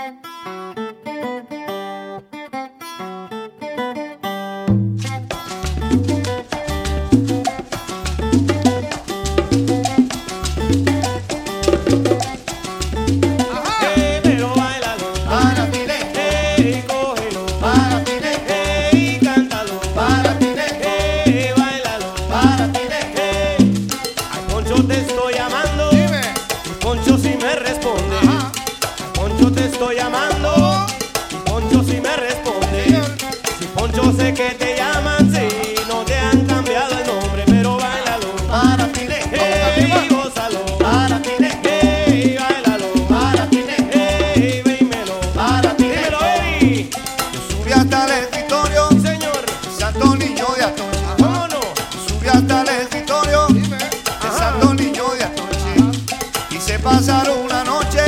Pasaron una noche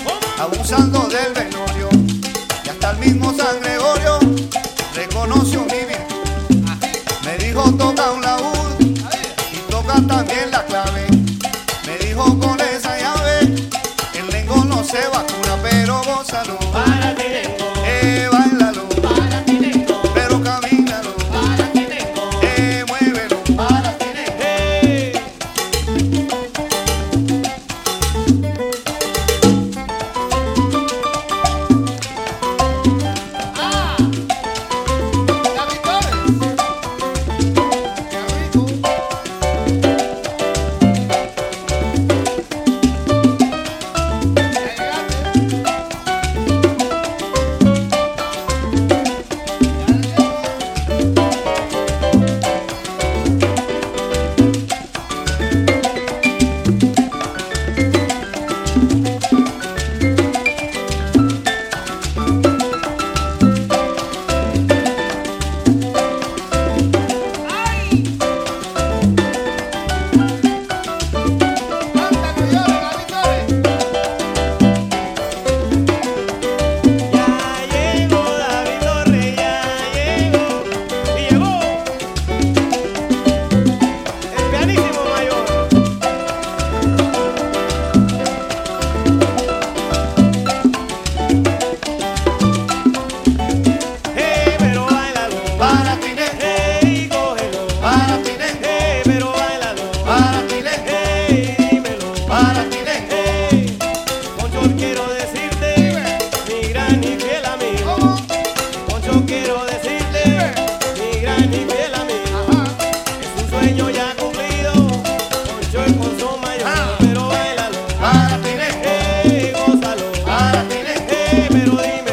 abusando del velorio y hasta el mismo San Gregorio reconoció mi virtud. Me dijo toca un laúd y toca también la clave. Me dijo con esa llave el lengo no se vacuna, pero gózalo. Para ti lengo, bailalo. para ti lengo, Pero camínalo. para ti lengo, Muévelo. para ti lengo. Pero dime